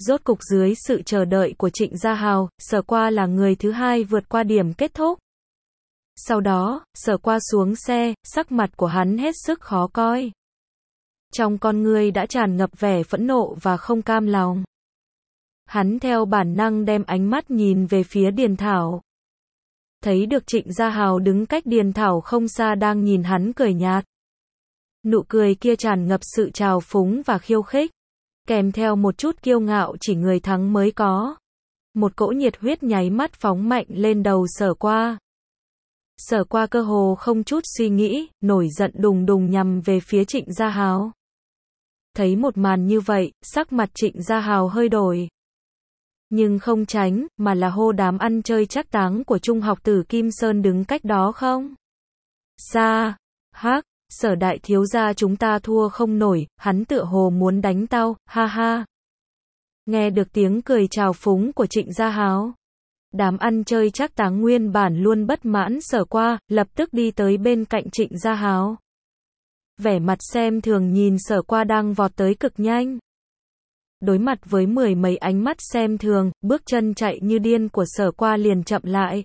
Rốt cục dưới sự chờ đợi của Trịnh Gia Hào, Sở Qua là người thứ hai vượt qua điểm kết thúc. Sau đó, Sở Qua xuống xe, sắc mặt của hắn hết sức khó coi. Trong con ngươi đã tràn ngập vẻ phẫn nộ và không cam lòng. Hắn theo bản năng đem ánh mắt nhìn về phía Điền Thảo. Thấy được Trịnh Gia Hào đứng cách Điền Thảo không xa đang nhìn hắn cười nhạt. Nụ cười kia tràn ngập sự trào phúng và khiêu khích, kèm theo một chút kiêu ngạo chỉ người thắng mới có. Một cỗ nhiệt huyết nháy mắt phóng mạnh lên đầu Sở Qua. Sở Qua cơ hồ không chút suy nghĩ, nổi giận đùng đùng nhằm về phía Trịnh Gia Hào. Thấy một màn như vậy, sắc mặt Trịnh Gia Hào hơi đổi. Nhưng không tránh, mà là hô đám ăn chơi trác táng của trung học tử Kim Sơn đứng cách đó không xa. Hắc, Sở đại thiếu gia chúng ta thua không nổi, hắn tựa hồ muốn đánh tao, ha ha. Nghe được tiếng cười trào phúng của Trịnh Gia Hào, đám ăn chơi trác táng nguyên bản luôn bất mãn Sở Qua, lập tức đi tới bên cạnh Trịnh Gia Hào. Vẻ mặt xem thường nhìn Sở Qua đang vọt tới cực nhanh. Đối mặt với mười mấy ánh mắt xem thường, bước chân chạy như điên của Sở Qua liền chậm lại.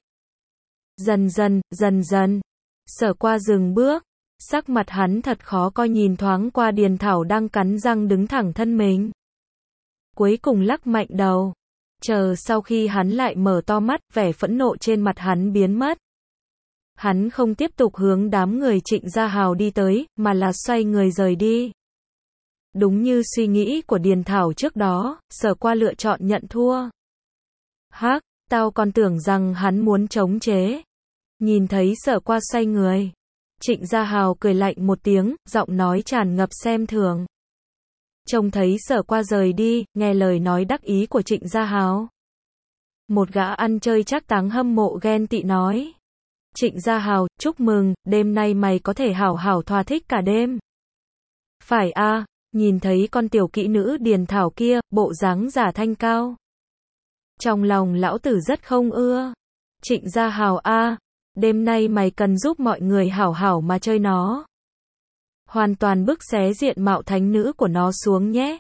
Dần dần, Sở Qua dừng bước, sắc mặt hắn thật khó coi nhìn thoáng qua Điền Thảo đang cắn răng đứng thẳng thân mình. Cuối cùng lắc mạnh đầu. Chờ sau khi hắn lại mở to mắt, vẻ phẫn nộ trên mặt hắn biến mất. Hắn không tiếp tục hướng đám người Trịnh Gia Hào đi tới, mà là xoay người rời đi. Đúng như suy nghĩ của Điền Thảo trước đó, Sở Qua lựa chọn nhận thua. Hắc, tao còn tưởng rằng hắn muốn chống chế. Nhìn thấy Sở Qua xoay người, Trịnh Gia Hào cười lạnh một tiếng, giọng nói tràn ngập xem thường. Trông thấy Sở Qua rời đi, nghe lời nói đắc ý của Trịnh Gia Hào. Một gã ăn chơi trác táng hâm mộ ghen tị nói. Trịnh Gia Hào, chúc mừng, đêm nay mày có thể hảo hảo thỏa thích cả đêm. Phải a, nhìn thấy con tiểu kỹ nữ Điền Thảo kia, bộ dáng giả thanh cao. Trong lòng lão tử rất không ưa. Trịnh Gia Hào a, đêm nay mày cần giúp mọi người hảo hảo mà chơi nó. Hoàn toàn bức xé diện mạo thánh nữ của nó xuống nhé.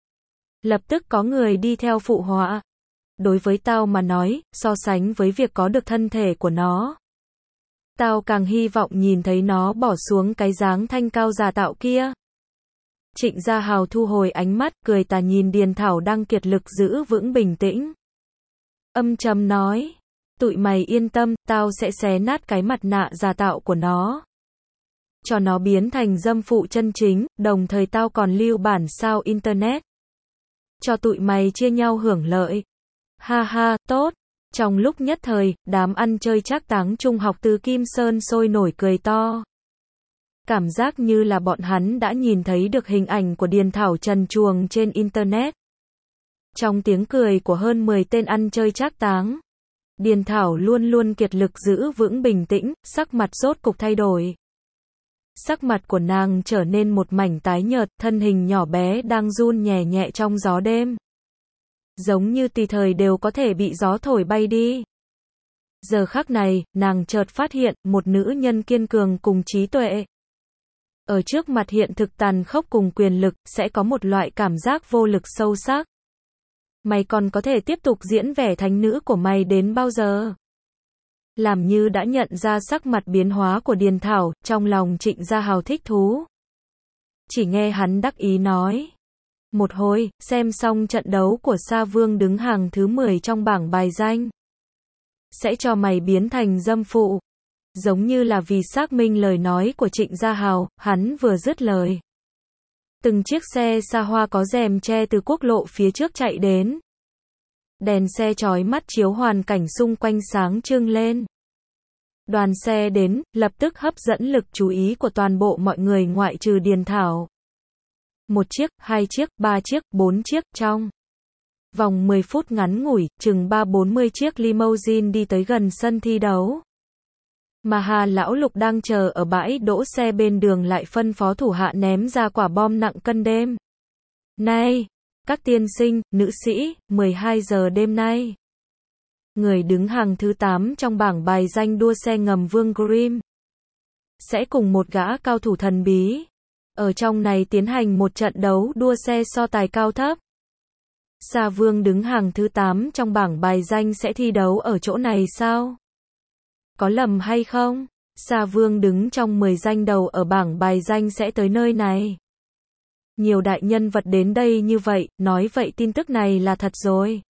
Lập tức có người đi theo phụ họa. Đối với tao mà nói, so sánh với việc có được thân thể của nó, tao càng hy vọng nhìn thấy nó bỏ xuống cái dáng thanh cao giả tạo kia. Trịnh Gia Hào thu hồi ánh mắt, cười tà nhìn Điền Thảo đang kiệt lực giữ vững bình tĩnh. Âm trầm nói, tụi mày yên tâm, tao sẽ xé nát cái mặt nạ giả tạo của nó. Cho nó biến thành dâm phụ chân chính, đồng thời tao còn lưu bản sao internet. Cho tụi mày chia nhau hưởng lợi. Ha ha, tốt. Trong lúc nhất thời, đám ăn chơi trác táng trung học từ Kim Sơn sôi nổi cười to. Cảm giác như là bọn hắn đã nhìn thấy được hình ảnh của Điền Thảo trần truồng trên internet. Trong tiếng cười của hơn 10 tên ăn chơi trác táng, Điền Thảo luôn luôn kiệt lực giữ vững bình tĩnh, sắc mặt rốt cục thay đổi. Sắc mặt của nàng trở nên một mảnh tái nhợt, thân hình nhỏ bé đang run nhẹ nhẹ trong gió đêm. Giống như tùy thời đều có thể bị gió thổi bay đi. Giờ khắc này, nàng chợt phát hiện, một nữ nhân kiên cường cùng trí tuệ. Ở trước mặt hiện thực tàn khốc cùng quyền lực, sẽ có một loại cảm giác vô lực sâu sắc. Mày còn có thể tiếp tục diễn vẻ thánh nữ của mày đến bao giờ? Làm như đã nhận ra sắc mặt biến hóa của Điền Thảo, trong lòng Trịnh Gia Hào thích thú. Chỉ nghe hắn đắc ý nói. Một hồi, xem xong trận đấu của Sa Vương đứng hàng thứ 10 trong bảng bài danh. Sẽ cho mày biến thành dâm phụ. Giống như là vì xác minh lời nói của Trịnh Gia Hào, hắn vừa dứt lời. Từng chiếc xe xa hoa có rèm che từ quốc lộ phía trước chạy đến. Đèn xe chói mắt chiếu hoàn cảnh xung quanh sáng trưng lên. Đoàn xe đến, lập tức hấp dẫn lực chú ý của toàn bộ mọi người ngoại trừ Điền Thảo. Một chiếc, hai chiếc, ba chiếc, bốn chiếc, trong vòng 10 phút ngắn ngủi, chừng 30-40 chiếc limousine đi tới gần sân thi đấu. Mà Hà Lão Lục đang chờ ở bãi đỗ xe bên đường lại phân phó thủ hạ ném ra quả bom nặng cân đêm. Này, các tiên sinh, nữ sĩ, 12 giờ đêm nay. Người đứng hàng thứ 8 trong bảng bài danh đua xe ngầm Vương Grimm sẽ cùng một gã cao thủ thần bí ở trong này tiến hành một trận đấu đua xe so tài cao thấp. Sa Vương đứng hàng thứ 8 trong bảng bài danh sẽ thi đấu ở chỗ này sao? Có lầm hay không? Sa Vương đứng trong 10 danh đầu ở bảng bài danh sẽ tới nơi này. Nhiều đại nhân vật đến đây như vậy, nói vậy tin tức này là thật rồi.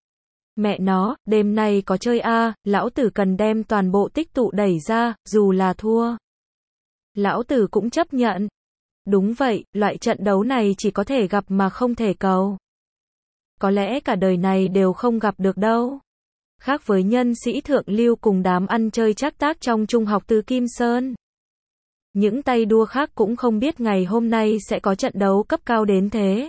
Mẹ nó, đêm nay có chơi a, lão tử cần đem toàn bộ tích tụ đẩy ra, dù là thua. Lão tử cũng chấp nhận. Đúng vậy, loại trận đấu này chỉ có thể gặp mà không thể cầu. Có lẽ cả đời này đều không gặp được đâu. Khác với nhân sĩ thượng lưu cùng đám ăn chơi trác tác trong trung học từ Kim Sơn. Những tay đua khác cũng không biết ngày hôm nay sẽ có trận đấu cấp cao đến thế.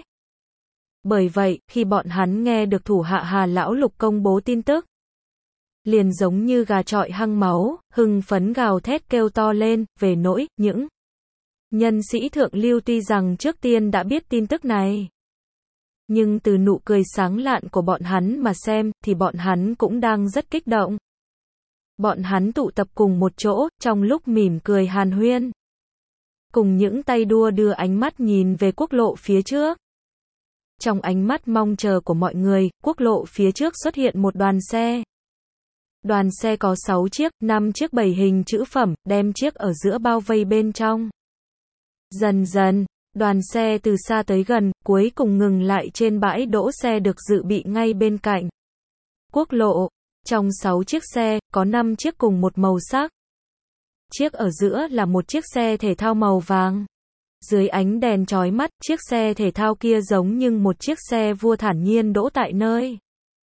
Bởi vậy, khi bọn hắn nghe được thủ hạ Hà Lão Lục công bố tin tức, liền giống như gà chọi hăng máu, hưng phấn gào thét kêu to lên, về nỗi, những nhân sĩ thượng lưu tuy rằng trước tiên đã biết tin tức này. Nhưng từ nụ cười sáng lạn của bọn hắn mà xem, thì bọn hắn cũng đang rất kích động. Bọn hắn tụ tập cùng một chỗ, trong lúc mỉm cười hàn huyên. Cùng những tay đua đưa ánh mắt nhìn về quốc lộ phía trước. Trong ánh mắt mong chờ của mọi người, quốc lộ phía trước xuất hiện một đoàn xe. Đoàn xe có 6 chiếc, 5 chiếc 7 hình chữ phẩm, đem chiếc ở giữa bao vây bên trong. Dần dần, đoàn xe từ xa tới gần, cuối cùng ngừng lại trên bãi đỗ xe được dự bị ngay bên cạnh quốc lộ. Trong 6 chiếc xe, có 5 chiếc cùng một màu sắc. Chiếc ở giữa là một chiếc xe thể thao màu vàng. Dưới ánh đèn chói mắt, chiếc xe thể thao kia giống như một chiếc xe vua thản nhiên đỗ tại nơi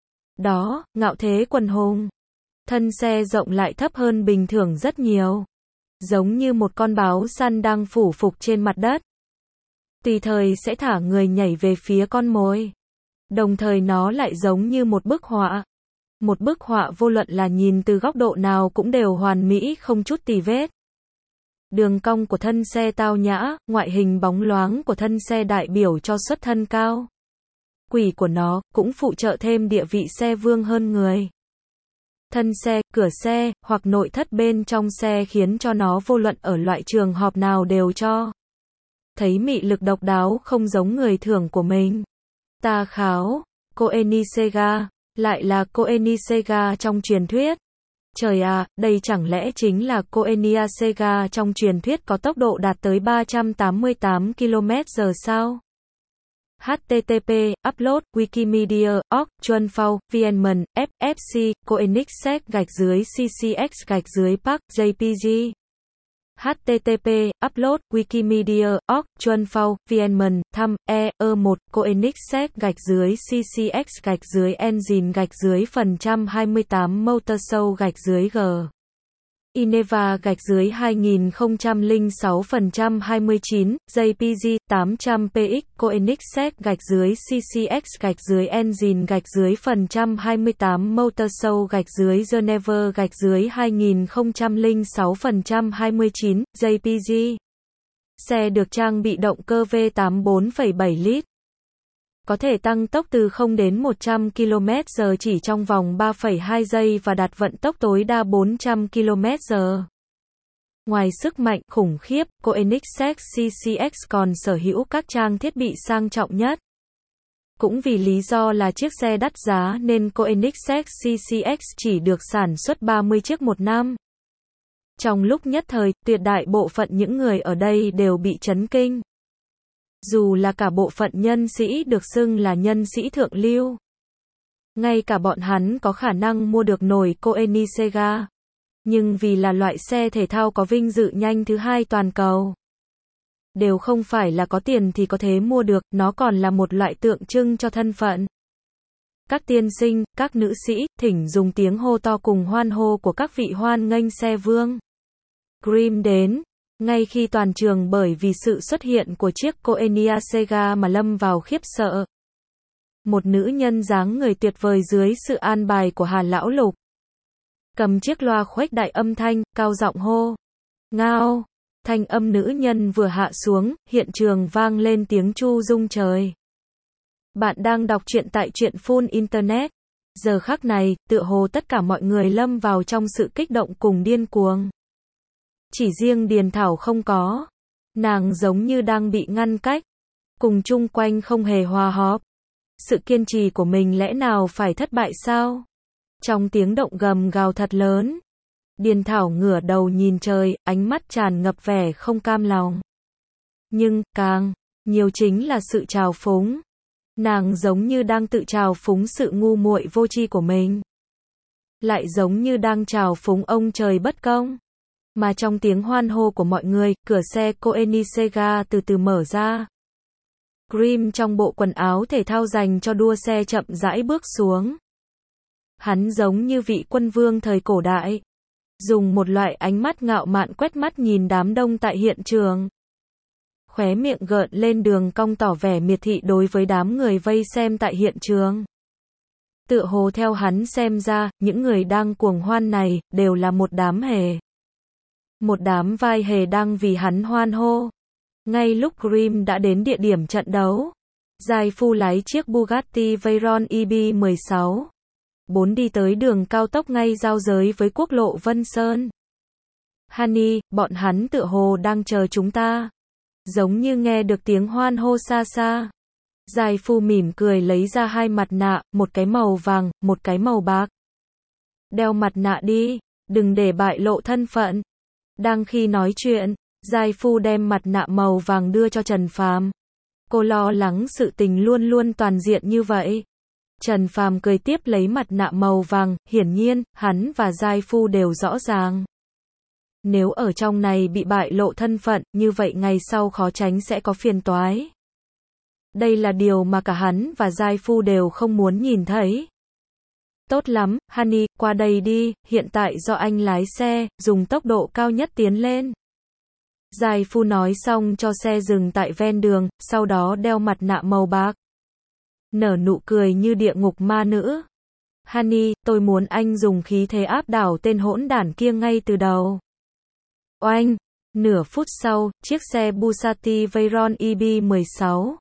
đó, ngạo thế quần hùng. Thân xe rộng lại thấp hơn bình thường rất nhiều. Giống như một con báo săn đang phủ phục trên mặt đất. Tùy thời sẽ thả người nhảy về phía con mồi. Đồng thời nó lại giống như một bức họa. Một bức họa vô luận là nhìn từ góc độ nào cũng đều hoàn mỹ không chút tì vết. Đường cong của thân xe tao nhã, ngoại hình bóng loáng của thân xe đại biểu cho xuất thân cao. Quỷ của nó, cũng phụ trợ thêm địa vị xe vương hơn người. Thân xe, cửa xe, hoặc nội thất bên trong xe khiến cho nó vô luận ở loại trường hợp nào đều cho thấy mị lực độc đáo không giống người thường của mình. Ta kháo, Koenigsegg, lại là Koenigsegg trong truyền thuyết. Trời à, đây chẳng lẽ chính là Koenigsegg trong truyền thuyết có tốc độ đạt tới 388 km/h sao? HTTP, upload, Wikimedia, org, Chuanphao, VNMN, FFC, Koenigsegg CCX Park, JPG. HTTP, upload, Wikimedia, org, Chuanphao, VNMN, thăm, E1, Koenigsegg CCX engine phần 28 Motor Show G. Ineva 2006 29, JPG 800px Koenigsegg CCX engine phần 28 Motor Show Geneva 2006 29, JPG. Xe được trang bị động cơ V8 4,7 lít. Có thể tăng tốc từ 0 đến 100 km/h chỉ trong vòng 3,2 giây và đạt vận tốc tối đa 400 km/h. Ngoài sức mạnh khủng khiếp, Koenigsegg CCX còn sở hữu các trang thiết bị sang trọng nhất. Cũng vì lý do là chiếc xe đắt giá nên Koenigsegg CCX chỉ được sản xuất 30 chiếc một năm. Trong lúc nhất thời, tuyệt đại bộ phận những người ở đây đều bị chấn kinh. Dù là cả bộ phận nhân sĩ được xưng là nhân sĩ thượng lưu. Ngay cả bọn hắn có khả năng mua được nổi Koenigsegg. Nhưng vì là loại xe thể thao có vinh dự nhanh thứ hai toàn cầu. Đều không phải là có tiền thì có thể mua được, nó còn là một loại tượng trưng cho thân phận. Các tiên sinh, các nữ sĩ, thỉnh dùng tiếng hô to cùng hoan hô của các vị hoan nghênh xe vương Grimm đến. Ngay khi toàn trường bởi vì sự xuất hiện của chiếc Koenigsegg mà lâm vào khiếp sợ. Một nữ nhân dáng người tuyệt vời dưới sự an bài của Hà Lão Lục. Cầm chiếc loa khuếch đại âm thanh, cao giọng hô. Ngao! Thanh âm nữ nhân vừa hạ xuống, hiện trường vang lên tiếng chu rung trời. Bạn đang đọc truyện tại truyện Full Internet. Giờ khắc này, tựa hồ tất cả mọi người lâm vào trong sự kích động cùng điên cuồng. Chỉ riêng Điền Thảo không có. Nàng giống như đang bị ngăn cách. Cùng chung quanh không hề hòa hợp. Sự kiên trì của mình lẽ nào phải thất bại sao? Trong tiếng động gầm gào thật lớn, Điền Thảo ngửa đầu nhìn trời, ánh mắt tràn ngập vẻ không cam lòng. Nhưng, càng nhiều chính là sự trào phúng. Nàng giống như đang tự trào phúng sự ngu muội vô tri của mình. Lại giống như đang trào phúng ông trời bất công. Mà trong tiếng hoan hô của mọi người, cửa xe Koenigsegg từ từ mở ra. Grimm trong bộ quần áo thể thao dành cho đua xe chậm rãi bước xuống. Hắn giống như vị quân vương thời cổ đại. Dùng một loại ánh mắt ngạo mạn quét mắt nhìn đám đông tại hiện trường. Khóe miệng gợn lên đường cong tỏ vẻ miệt thị đối với đám người vây xem tại hiện trường. Tựa hồ theo hắn xem ra, những người đang cuồng hoan này, đều là một đám hề. Một đám vai hề đang vì hắn hoan hô. Ngay lúc Grimm đã đến địa điểm trận đấu, Giai Phu lái chiếc Bugatti Veyron EB16 4 đi tới đường cao tốc ngay giao giới với quốc lộ Vân Sơn. Honey, bọn hắn tựa hồ đang chờ chúng ta. Giống như nghe được tiếng hoan hô xa xa. Giai Phu mỉm cười lấy ra hai mặt nạ, một cái màu vàng, một cái màu bạc. Đeo mặt nạ đi, đừng để bại lộ thân phận. Đang khi nói chuyện, Giai Phu đem mặt nạ màu vàng đưa cho Trần Phàm. Cô lo lắng sự tình luôn luôn toàn diện như vậy. Trần Phàm cười tiếp lấy mặt nạ màu vàng, hiển nhiên, hắn và Giai Phu đều rõ ràng. Nếu ở trong này bị bại lộ thân phận, như vậy ngày sau khó tránh sẽ có phiền toái. Đây là điều mà cả hắn và Giai Phu đều không muốn nhìn thấy. Tốt lắm, Honey, qua đây đi, hiện tại do anh lái xe, dùng tốc độ cao nhất tiến lên. Giai Phu nói xong cho xe dừng tại ven đường, sau đó đeo mặt nạ màu bạc. Nở nụ cười như địa ngục ma nữ. Honey, tôi muốn anh dùng khí thế áp đảo tên hỗn đản kia ngay từ đầu. Oanh! Nửa phút sau, chiếc xe Bugatti Veyron EB16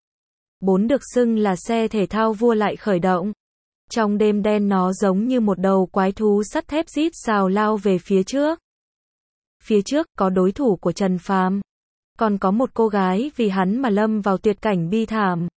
4 được xưng là xe thể thao vua lại khởi động. Trong đêm đen nó giống như một đầu quái thú sắt thép rít xào lao về phía trước. Phía trước có đối thủ của Trần Phàm, còn có một cô gái vì hắn mà lâm vào tuyệt cảnh bi thảm.